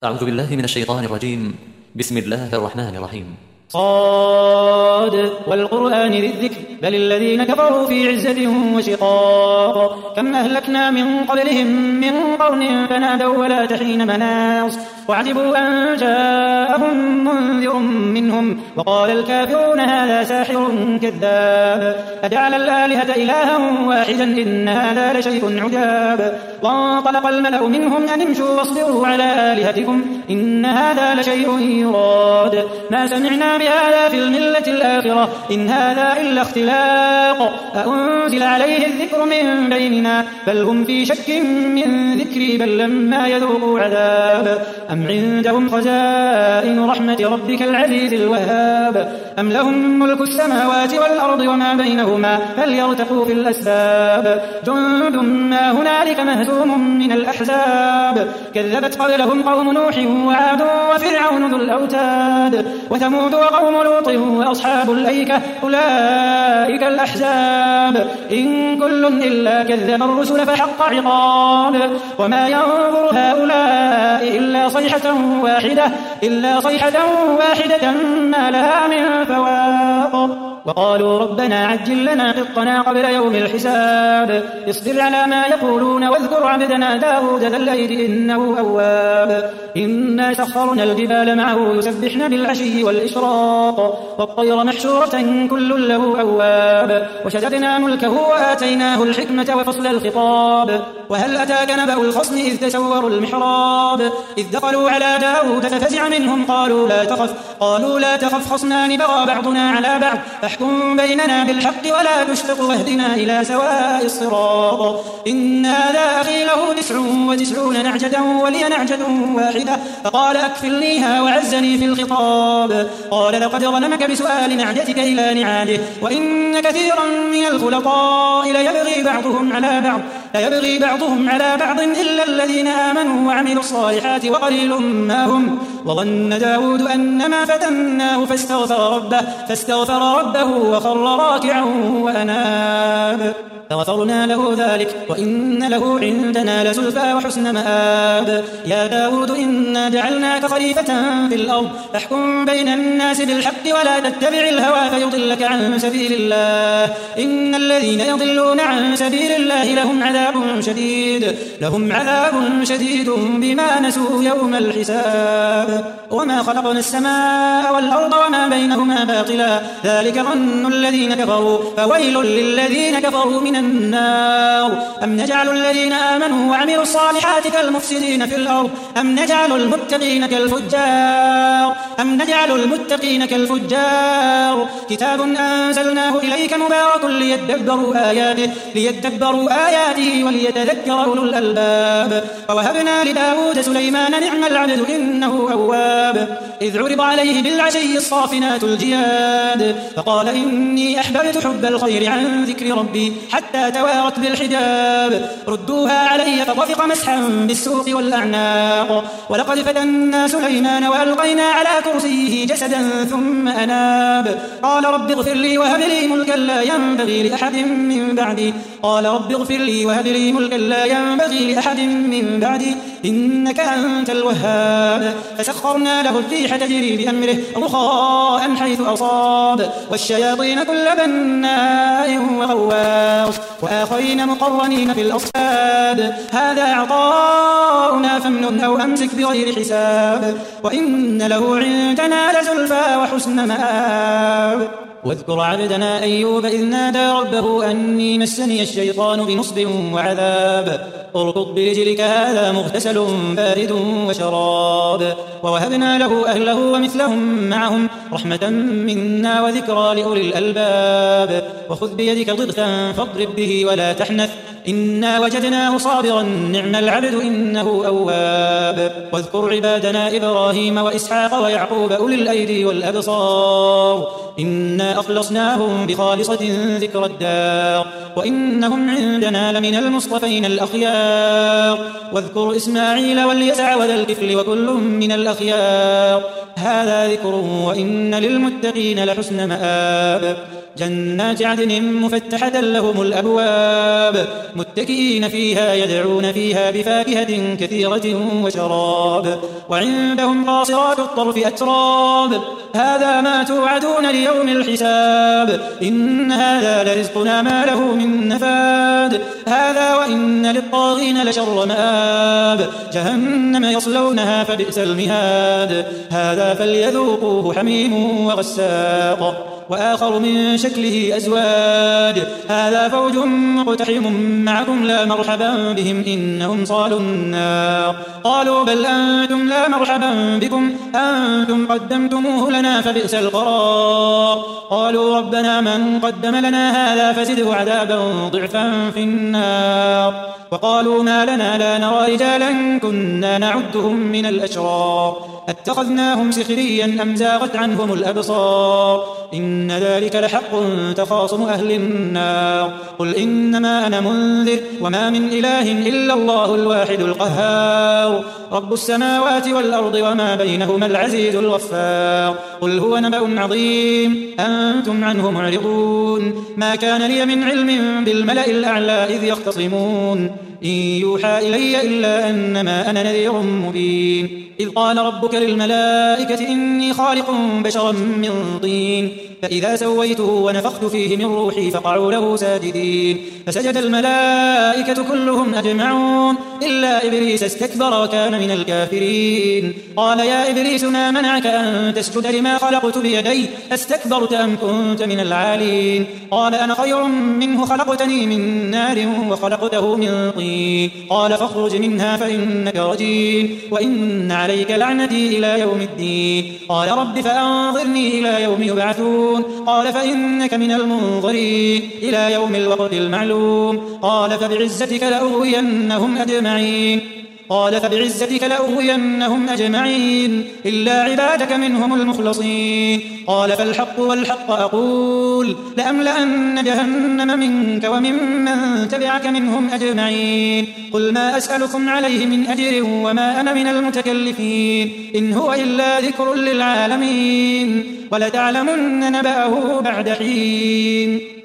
أعوذ بالله من الشيطان الرجيم. بسم الله الرحمن الرحيم. صاد والقرآن ذي الذكر بل الذين كفروا في عزة وشقاق كم أهلكنا من قبلهم من قرن فنادوا ولا تحين مناص وعجبوا أن جاءهم منذر منهم وقال الكافرون هذا ساحر كذاب أجعل الآلهة إلها واحدا إن هذا لشيء عجاب وانطلق الملأ منهم أن امشوا واصبروا على آلهتكم إن هذا لشيء يراد ما سمعنا بهذا في الملة الآخرة إن هذا إلا اختلاق أأنزل عليه الذكر من بيننا بل هم في شك من ذكري بل لما يذوقوا عذاب أم عندهم خزائن رحمة ربك العزيز الوهاب أم لهم ملك السماوات والأرض وما بينهما فليرتقوا في الأسباب جند ما هنالك مهزوم من الأحزاب كذبت قبلهم قوم نوح وعاد وفرعون ذو الأوتاد وثمود وقوم لوط وأصحاب الأيكة أولئك الأحزاب إن كل إلا كذب الرسل فحق عقاب وما ينظر هؤلاء إلا صيحة واحدة ما لها من فواق وقالوا ربنا عجل لنا قطنا قبل يوم الحساب اصبر على ما يقولون واذكر عبدنا داود ذا الأيد إنه أواب إنا سخرنا الجبال معه يسبحن بالعشي والإشراق والطير محشورة كل له أواب وشددنا ملكه وآتيناه الحكمة وفصل الخطاب وهل أتاك نبأ الخصم إذ تسوروا المحراب إذ دخلوا على داود ففزع منهم قالوا لا تخف خصمان بغى بعضنا على بعض فاحكم بيننا بالحق ولا تشتق واهدنا إلى سواء الصراط إن هذا أخي له 99 نعجة ولي نعجة واحدة فقال أكفلنيها وعزني في الخطاب قال لقد ظلمك بسؤال نعجتك إلى نعاده وإن كثيرا من الخلطاء ليبغي بعضهم على بعض إلا الذين آمنوا وعملوا الصالحات وقليل ما هم وظن داود أنما فتناه فاستغفر ربه وخر راكعا وأناب فغفرنا له ذلك وإن له عندنا لزلفى وحسن مآب يا داود إنا جعلناك خليفة في الأرض فاحكم بين الناس بالحق ولا تتبع الهوى فيضلك عن سبيل الله إن الذين يضلون عن سبيل الله لهم عذاب شديد بما نسوا يوم الحساب وما خلقنا السماء والأرض وما بينهما باطلا ذلك ظن الذين كفروا فويل للذين كفروا من النار أم نجعل الذين آمنوا وعملوا الصالحات كالمفسدين في الأرض أم نجعل المتقين كالفجار كتاب أنزلناه إليك مبارك ليدبروا آياته وليتذكر أولو الألباب ووهبنا لداود سليمان نعم العبد إنه أواب إذ عرض عليه بالعشي الصافنات الجياد فقال إني أحببت حب الخير عن ذكر ربي حتى توارت بالحجاب ردوها علي فطفق مسحا بالسوق والأعناق ولقد فتنا سليمان وألقينا على كرسيه جسدا ثم أناب قال رب اغفر لي وهب لي ملكا لا ينبغي لأحد من بعدي إنك أنت الوهاب فسخرنا له الريح تجري بأمره رخاء حيث أصاب والشياطين كل بناء وغواص وآخرين مقرنين في الأصفاد هذا عطاؤنا فامنن أو أمسك بغير حساب وإن له عندنا لزلفى وحسن مآب واذكر عبدنا أيوب إذ نادى ربه أني مسني الشيطان بنصب وعذاب اركض برجلك هذا مغتسل بارد وشراب ووهبنا له أهله ومثلهم معهم رحمة منا وذكرى لأولي الألباب وخذ بيدك ضغثا فاضرب به ولا تحنث إنا وجدناه صابرا نعم العبد إنه أواب واذكر عبادنا إبراهيم وإسحاق ويعقوب أولي الأيدي والأبصار إنا أخلصناهم بخالصة ذكر الدار وإنهم عندنا لمن المصطفين الأخيار واذكر إسماعيل واليسع وذا الكفل وكل من الأخيار هذا ذكر وإن للمتقين لحسن مآب جنات عدن مفتحة لهم الأبواب متكئين فيها يدعون فيها بفاكهة كثيرة وشراب وعندهم قاصرات الطرف أتراب هذا ما توعدون ليوم الحساب إن هذا لرزقنا ما له من نفاد هذا وإن للطاغين لشر مآب جهنم يصلونها فبئس المهاد هذا فليذوقوه حميم وغساق وآخر من شكله أزواج هذا فوج مقتحم معكم لا مرحبا بهم إنهم صالوا النار قالوا بل أنتم لا مرحبا بكم أنتم قدمتموه لنا فبئس القرار قالوا ربنا من قدم لنا هذا فزده عذابا ضعفا في النار وقالوا ما لنا لا نرى رجالا كنا نعدهم من الأشرار اتخذناهم سخريا أم زاغت عنهم الأبصار إن ذلك لحق تخاصم أهل النار قل إنما أنا منذر وما من إله إلا الله الواحد القهار رب السماوات والأرض وما بينهما العزيز الغفار قل هو نبأ عظيم أنتم عنه معرضون ما كان لي من علم بالملأ الأعلى إذ يختصمون إن يوحى إلي إلا أنما أنا نذير مبين إذ قال ربك للملائكة إني خالق بشرا من طين فإذا سويته ونفخت فيه من روحي فقعوا له ساجدين فسجد الملائكة كلهم أجمعون إلا إبليس استكبر وكان من الكافرين قال يا إبليس ما منعك أن تسجد لما خلقت بيدي أستكبرت أم كنت من العالين قال أنا خير منه خلقتني من نار وخلقته من طين قال فاخرج منها فإنك رجيم وإن عليك لعنتي إلى يوم الدين قال رب فأنظرني إلى يوم يبعثون قال فإنك من المنظرين إلى يوم الوقت المعلوم قال فبعزتك لأغوينهم أجمعين إلا عبادك منهم المخلصين قال فالحق والحق أقول لأملأن جهنم منك وممن تبعك منهم أجمعين قل ما أسألكم عليه من أجر وما أنا من المتكلفين إن هو إلا ذكر للعالمين ولتعلمن نبأه بعد حين